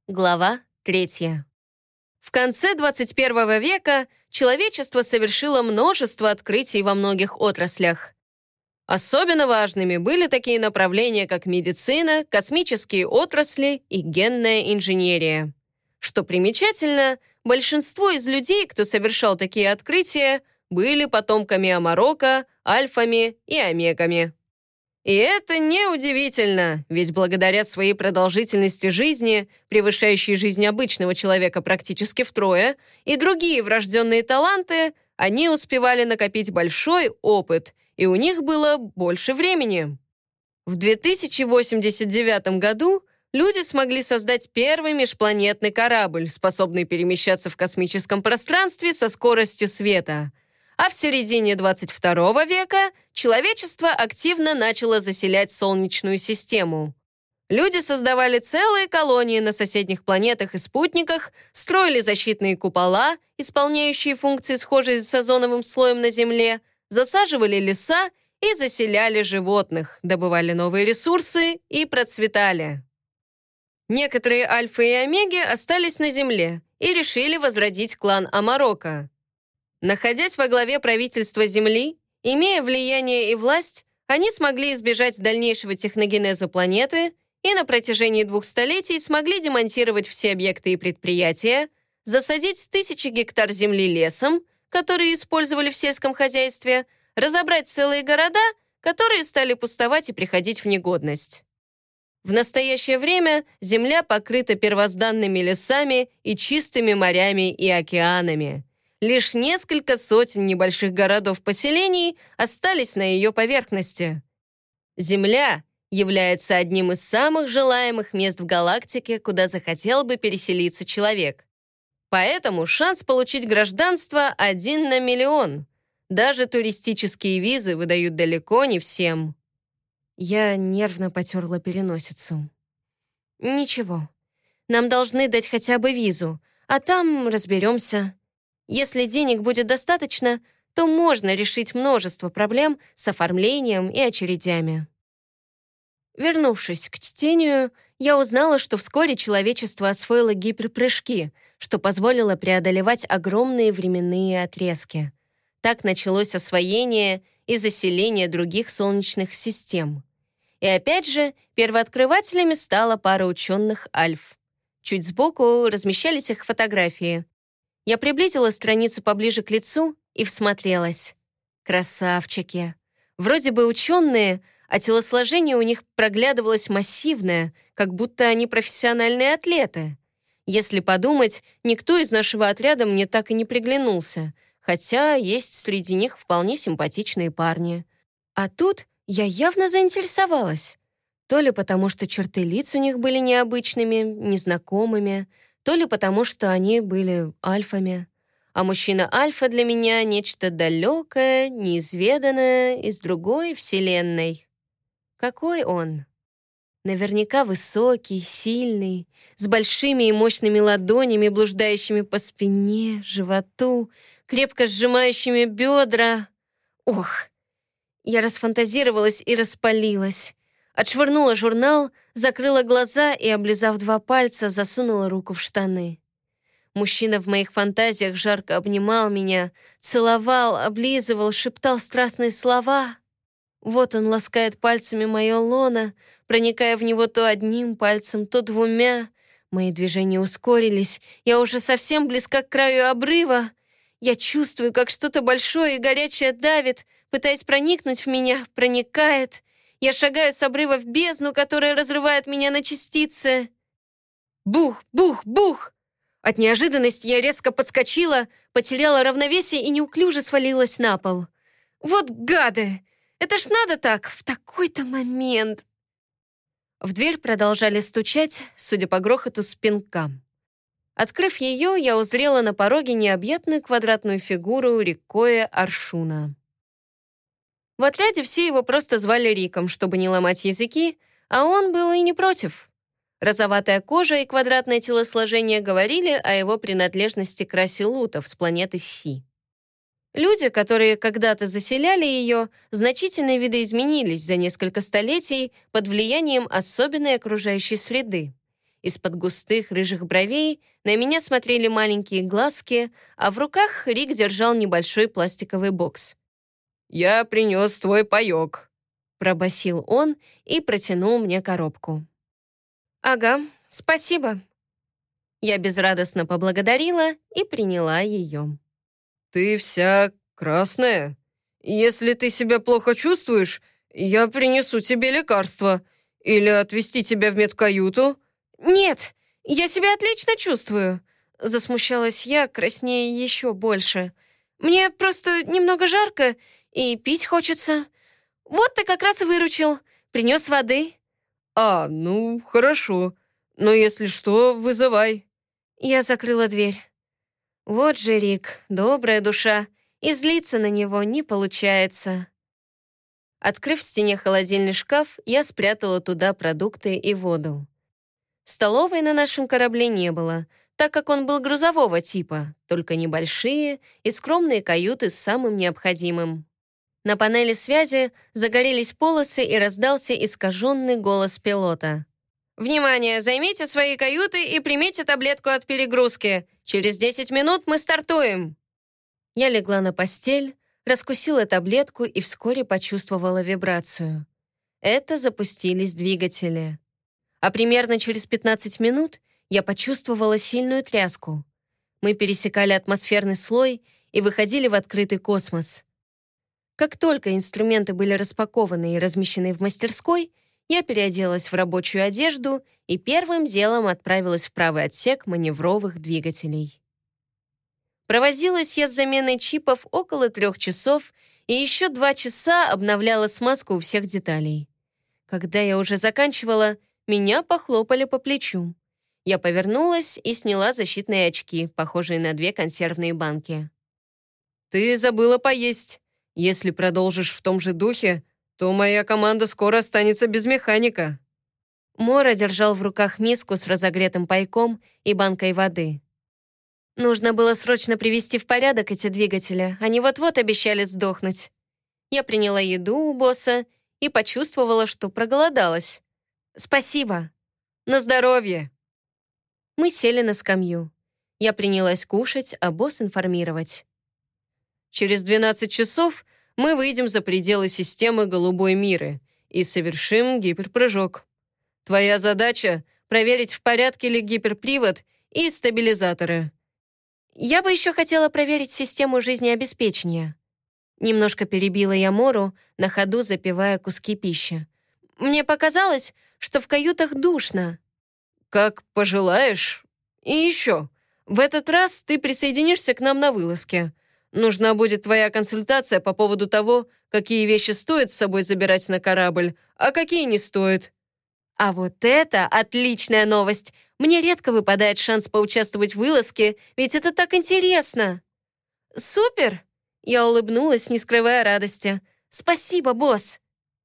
Глава 3. В конце 21 века человечество совершило множество открытий во многих отраслях. Особенно важными были такие направления, как медицина, космические отрасли и генная инженерия. Что примечательно, большинство из людей, кто совершал такие открытия, были потомками Амарока, альфами и омегами. И это неудивительно, ведь благодаря своей продолжительности жизни, превышающей жизнь обычного человека практически втрое, и другие врожденные таланты, они успевали накопить большой опыт, и у них было больше времени. В 2089 году люди смогли создать первый межпланетный корабль, способный перемещаться в космическом пространстве со скоростью света. А в середине 22 века человечество активно начало заселять Солнечную систему. Люди создавали целые колонии на соседних планетах и спутниках, строили защитные купола, исполняющие функции, схожие с озоновым слоем на Земле, засаживали леса и заселяли животных, добывали новые ресурсы и процветали. Некоторые альфы и омеги остались на Земле и решили возродить клан Амарока. Находясь во главе правительства Земли, имея влияние и власть, они смогли избежать дальнейшего техногенеза планеты и на протяжении 2 столетий смогли демонтировать все объекты и предприятия, засадить тысячи гектар земли лесом, которые использовали в сельском хозяйстве, разобрать целые города, которые стали пустовать и приходить в негодность. В настоящее время Земля покрыта первозданными лесами и чистыми морями и океанами. Лишь несколько сотен небольших городов-поселений остались на ее поверхности. Земля является одним из самых желаемых мест в галактике, куда захотел бы переселиться человек. Поэтому шанс получить гражданство 1 на миллион. Даже туристические визы выдают далеко не всем. Я нервно потерла переносицу. Ничего, нам должны дать хотя бы визу, а там разберемся. Если денег будет достаточно, то можно решить множество проблем с оформлением и очередями. Вернувшись к чтению, я узнала, что вскоре человечество освоило гиперпрыжки, что позволило преодолевать огромные временные отрезки. Так началось освоение и заселение других солнечных систем. И опять же, первооткрывателями стала пара ученых альф. Чуть сбоку размещались их фотографии. Я приблизила страницу поближе к лицу и всмотрелась. Красавчики. Вроде бы ученые, а телосложение у них проглядывалось массивное, как будто они профессиональные атлеты. Если подумать, никто из нашего отряда мне так и не приглянулся, хотя есть среди них вполне симпатичные парни. А тут я явно заинтересовалась. То ли потому, что черты лиц у них были необычными, незнакомыми, то ли потому, что они были альфами. А мужчина-альфа для меня — нечто далекое, неизведанное из другой вселенной. Какой он? Наверняка высокий, сильный, с большими и мощными ладонями, блуждающими по спине, животу, крепко сжимающими бедра. Ох! Я расфантазировалась и распалилась. Отшвырнула журнал, закрыла глаза и, облизав 2 пальца, засунула руку в штаны. Мужчина в моих фантазиях жарко обнимал меня, целовал, облизывал, шептал страстные слова. Вот он ласкает пальцами мое лоно, проникая в него то одним пальцем, то 2. Мои движения ускорились, я уже совсем близка к краю обрыва. Я чувствую, как что-то большое и горячее давит, пытаясь проникнуть в меня, проникает. Я шагаю с обрыва в бездну, которая разрывает меня на частицы. Бух, бух, бух! От неожиданности я резко подскочила, потеряла равновесие и неуклюже свалилась на пол. Вот гады! Это ж надо так, в такой-то момент. В дверь продолжали стучать, судя по грохоту, с пинка. Открыв ее, я узрела на пороге необъятную квадратную фигуру Риккоя Аршуна. В отряде все его просто звали Риком, чтобы не ломать языки, а он был и не против. Розоватая кожа и квадратное телосложение говорили о его принадлежности к расе лутов с планеты Си. Люди, которые когда-то заселяли ее, значительно видоизменились за несколько столетий под влиянием особенной окружающей среды. Из-под густых рыжих бровей на меня смотрели маленькие глазки, а в руках Рик держал небольшой пластиковый бокс. «Я принес твой паёк», — пробасил он и протянул мне коробку. «Ага, спасибо». Я безрадостно поблагодарила и приняла ее. «Ты вся красная. Если ты себя плохо чувствуешь, я принесу тебе лекарство. Или отвезти тебя в медкаюту». «Нет, я себя отлично чувствую», — засмущалась я, краснея еще больше. «Мне просто немного жарко и пить хочется. Вот ты как раз и выручил, принес воды». Ну, хорошо. Но если что, вызывай». Я закрыла дверь. Вот же Рик, добрая душа, и злиться на него не получается. Открыв в стене холодильный шкаф, я спрятала туда продукты и воду. Столовой на нашем корабле не было, так как он был грузового типа, только небольшие и скромные каюты с самым необходимым. На панели связи загорелись полосы и раздался искаженный голос пилота. «Внимание! Займите свои каюты и примите таблетку от перегрузки. Через 10 минут мы стартуем!» Я легла на постель, раскусила таблетку и вскоре почувствовала вибрацию. Это запустились двигатели. А примерно через 15 минут я почувствовала сильную тряску. Мы пересекали атмосферный слой и выходили в открытый космос. Как только инструменты были распакованы и размещены в мастерской, я переоделась в рабочую одежду и первым делом отправилась в правый отсек маневровых двигателей. Провозилась я с заменой чипов около 3 часов и еще 2 часа обновляла смазку у всех деталей. Когда я уже заканчивала, меня похлопали по плечу. Я повернулась и сняла защитные очки, похожие на 2 консервные банки. «Ты забыла поесть. Если продолжишь в том же духе, то моя команда скоро останется без механика». Мора держал в руках миску с разогретым пайком и банкой воды. Нужно было срочно привести в порядок эти двигатели, они вот-вот обещали сдохнуть. Я приняла еду у босса и почувствовала, что проголодалась. «Спасибо». «На здоровье». Мы сели на скамью. Я принялась кушать, а босс информировать. «Через 12 часов мы выйдем за пределы системы Голубой Миры и совершим гиперпрыжок. Твоя задача — проверить, в порядке ли гиперпривод и стабилизаторы». «Я бы еще хотела проверить систему жизнеобеспечения». Немножко перебила я Мору, на ходу запивая куски пищи. «Мне показалось, что в каютах душно». «Как пожелаешь. И еще, в этот раз ты присоединишься к нам на вылазке. Нужна будет твоя консультация по поводу того, какие вещи стоит с собой забирать на корабль, а какие не стоит». А вот это отличная новость! Мне редко выпадает шанс поучаствовать в вылазке, ведь это так интересно. Супер! Я улыбнулась, не скрывая радости. Спасибо, босс.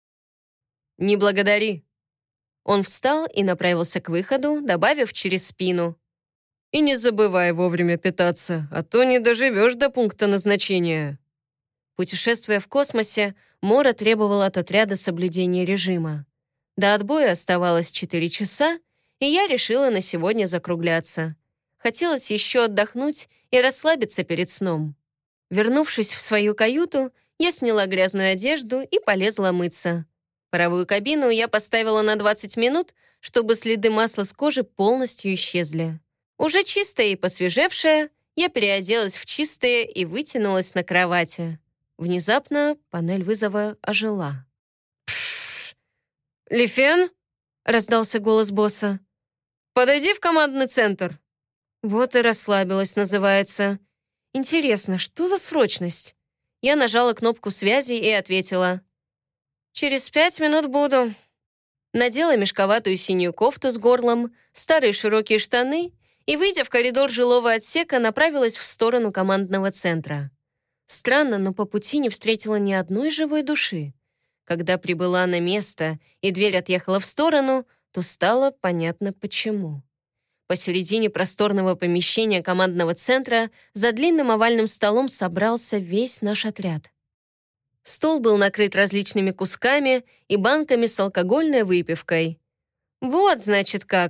Не благодари. Он встал и направился к выходу, добавив через спину. И не забывай вовремя питаться, а то не доживешь до пункта назначения. Путешествуя в космосе, Мора требовал от отряда соблюдения режима. До отбоя оставалось 4 часа, и я решила на сегодня закругляться. Хотелось еще отдохнуть и расслабиться перед сном. Вернувшись в свою каюту, я сняла грязную одежду и полезла мыться. Паровую кабину я поставила на 20 минут, чтобы следы масла с кожи полностью исчезли. Уже чистая и посвежевшая, я переоделась в чистое и вытянулась на кровати. Внезапно панель вызова ожила. «Лифен?» — раздался голос босса. «Подойди в командный центр». Вот и расслабилась, называется. Интересно, что за срочность? Я нажала кнопку связи и ответила. «Через 5 минут буду». Надела мешковатую синюю кофту с горлом, старые широкие штаны и, выйдя в коридор жилого отсека, направилась в сторону командного центра. Странно, но по пути не встретила ни одной живой души. Когда прибыла на место и дверь отъехала в сторону, то стало понятно почему. Посередине просторного помещения командного центра за длинным овальным столом собрался весь наш отряд. Стол был накрыт различными кусками и банками с алкогольной выпивкой. Вот, значит, как.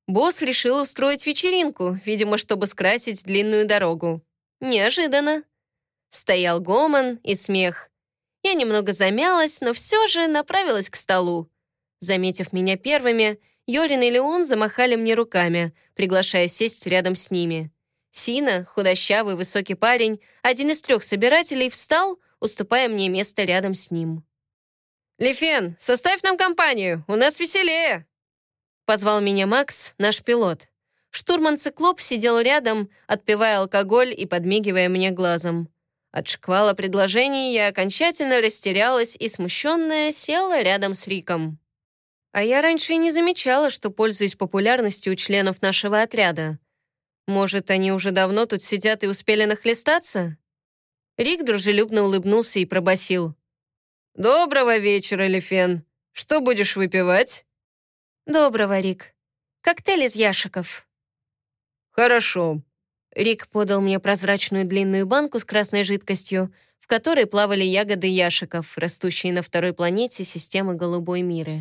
Босс решил устроить вечеринку, видимо, чтобы скрасить длинную дорогу. Неожиданно. Стоял гомон и смех. Я немного замялась, но все же направилась к столу. Заметив меня первыми, Йорин и Леон замахали мне руками, приглашая сесть рядом с ними. Сина, худощавый высокий парень, один из 3 собирателей, встал, уступая мне место рядом с ним. «Лифен, составь нам компанию, у нас веселее!» Позвал меня Макс, наш пилот. Штурман-циклоп сидел рядом, отпивая алкоголь и подмигивая мне глазом. От шквала предложений я окончательно растерялась и, смущенная, села рядом с Риком. А я раньше и не замечала, что пользуюсь популярностью у членов нашего отряда. Может, они уже давно тут сидят и успели нахлестаться? Рик дружелюбно улыбнулся и пробасил. «Доброго вечера, Лифен. Что будешь выпивать?» «Доброго, Рик. Коктейль из яшиков». «Хорошо». Рик подал мне прозрачную длинную банку с красной жидкостью, в которой плавали ягоды яшиков, растущие на 2-й планете системы Голубой Миры.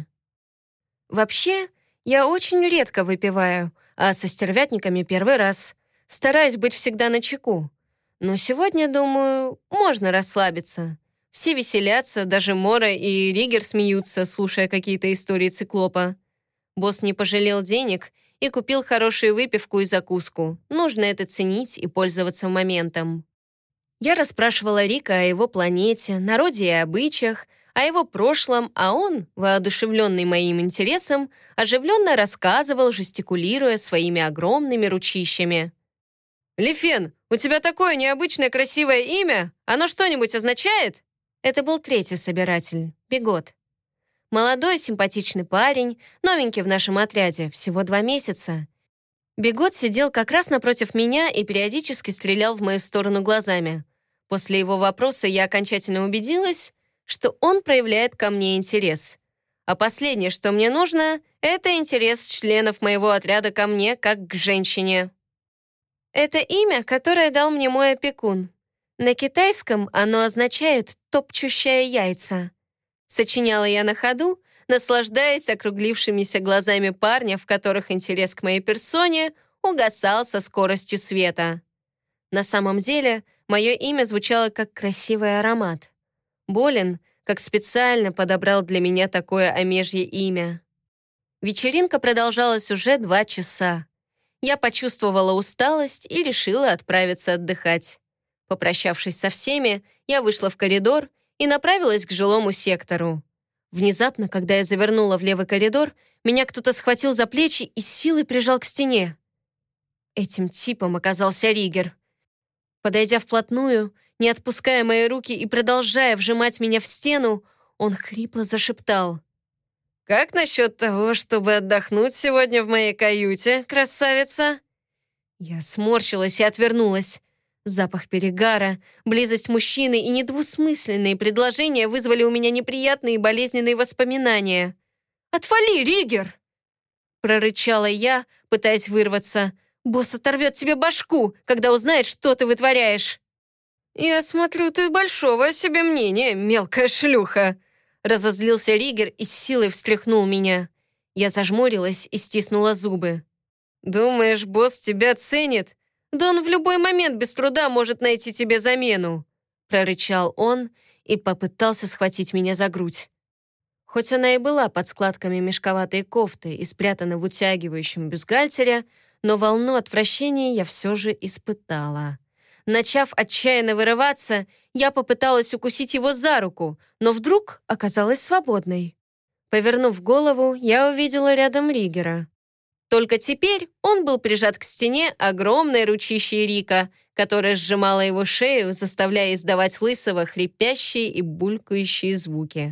Вообще, я очень редко выпиваю, а со стервятниками первый раз. Стараюсь быть всегда начеку. Но сегодня, думаю, можно расслабиться. Все веселятся, даже Мора и Ригер смеются, слушая какие-то истории циклопа. Босс не пожалел денег и купил хорошую выпивку и закуску. Нужно это ценить и пользоваться моментом. Я расспрашивала Рика о его планете, народе и обычаях, о его прошлом, а он, воодушевленный моим интересом, оживленно рассказывал, жестикулируя своими огромными ручищами. «Лифен, у тебя такое необычное красивое имя? Оно что-нибудь означает?» Это был 3-й собиратель, Бегот. Молодой, симпатичный парень, новенький в нашем отряде, всего 2 месяца. Бегот сидел как раз напротив меня и периодически стрелял в мою сторону глазами. После его вопроса я окончательно убедилась, что он проявляет ко мне интерес. А последнее, что мне нужно, это интерес членов моего отряда ко мне, как к женщине. Это имя, которое дал мне мой опекун. На китайском оно означает «топчущая яйца». Сочиняла я на ходу, наслаждаясь округлившимися глазами парня, в которых интерес к моей персоне угасал со скоростью света. На самом деле, мое имя звучало как красивый аромат. Болин, как специально подобрал для меня такое омежье имя. Вечеринка продолжалась уже 2 часа. Я почувствовала усталость и решила отправиться отдыхать. Попрощавшись со всеми, я вышла в коридор и направилась к жилому сектору. Внезапно, когда я завернула в левый коридор, меня кто-то схватил за плечи и с силой прижал к стене. Этим типом оказался Ригер. Подойдя вплотную, не отпуская мои руки и продолжая вжимать меня в стену, он хрипло зашептал. «Как насчет того, чтобы отдохнуть сегодня в моей каюте, красавица?» Я сморщилась и отвернулась. Запах перегара, близость мужчины и недвусмысленные предложения вызвали у меня неприятные и болезненные воспоминания. «Отвали, Ригер!» Прорычала я, пытаясь вырваться. «Босс оторвет тебе башку, когда узнает, что ты вытворяешь!» «Я смотрю, ты большого о себе мнения, мелкая шлюха!» Разозлился Ригер и с силой встряхнул меня. Я зажмурилась и стиснула зубы. «Думаешь, босс тебя ценит? Да он в любой момент без труда может найти тебе замену!» Прорычал он и попытался схватить меня за грудь. Хоть она и была под складками мешковатой кофты и спрятана в утягивающем бюстгальтере, но волну отвращения я все же испытала. Начав отчаянно вырываться, я попыталась укусить его за руку, но вдруг оказалась свободной. Повернув голову, я увидела рядом Ригера. Только теперь он был прижат к стене огромной ручищей Рика, которая сжимала его шею, заставляя издавать лысого хрипящие и булькающие звуки.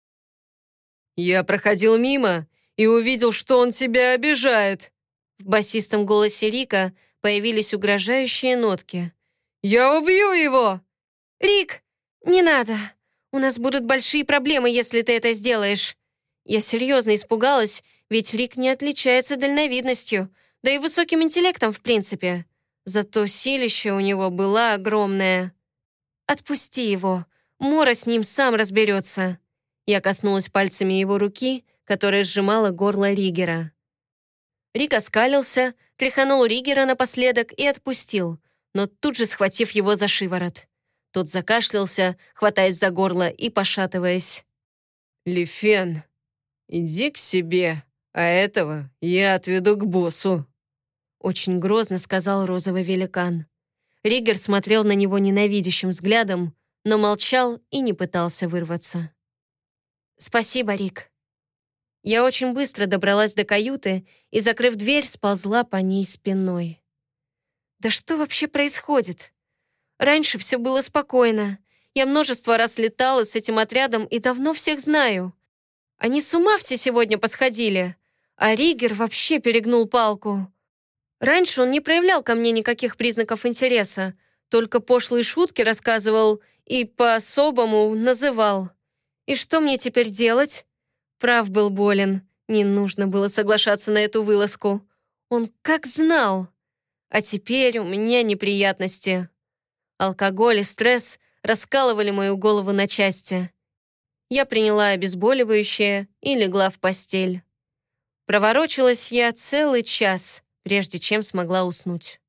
«Я проходил мимо и увидел, что он тебя обижает». В басистом голосе Рика появились угрожающие нотки. «Я убью его!» «Рик, не надо. У нас будут большие проблемы, если ты это сделаешь». Я серьезно испугалась, ведь Рик не отличается дальновидностью, да и высоким интеллектом в принципе. Зато силище у него было огромное. «Отпусти его. Мора с ним сам разберется». Я коснулась пальцами его руки, которая сжимала горло Ригера. Рик оскалился, тряханул Ригера напоследок и отпустил, но тут же схватив его за шиворот. Тот закашлялся, хватаясь за горло и пошатываясь. «Лифен, иди к себе, а этого я отведу к боссу», очень грозно сказал розовый великан. Ригер смотрел на него ненавидящим взглядом, но молчал и не пытался вырваться. «Спасибо, Рик». Я очень быстро добралась до каюты и, закрыв дверь, сползла по ней спиной. Да что вообще происходит? Раньше все было спокойно. Я множество раз летала с этим отрядом и давно всех знаю. Они с ума все сегодня посходили. А Ригер вообще перегнул палку. Раньше он не проявлял ко мне никаких признаков интереса, только пошлые шутки рассказывал и по-особому называл. И что мне теперь делать? Прав был Болин. Не нужно было соглашаться на эту вылазку. Он как знал. А теперь у меня неприятности. Алкоголь и стресс раскалывали мою голову на части. Я приняла обезболивающее и легла в постель. Проворочилась я целый час, прежде чем смогла уснуть.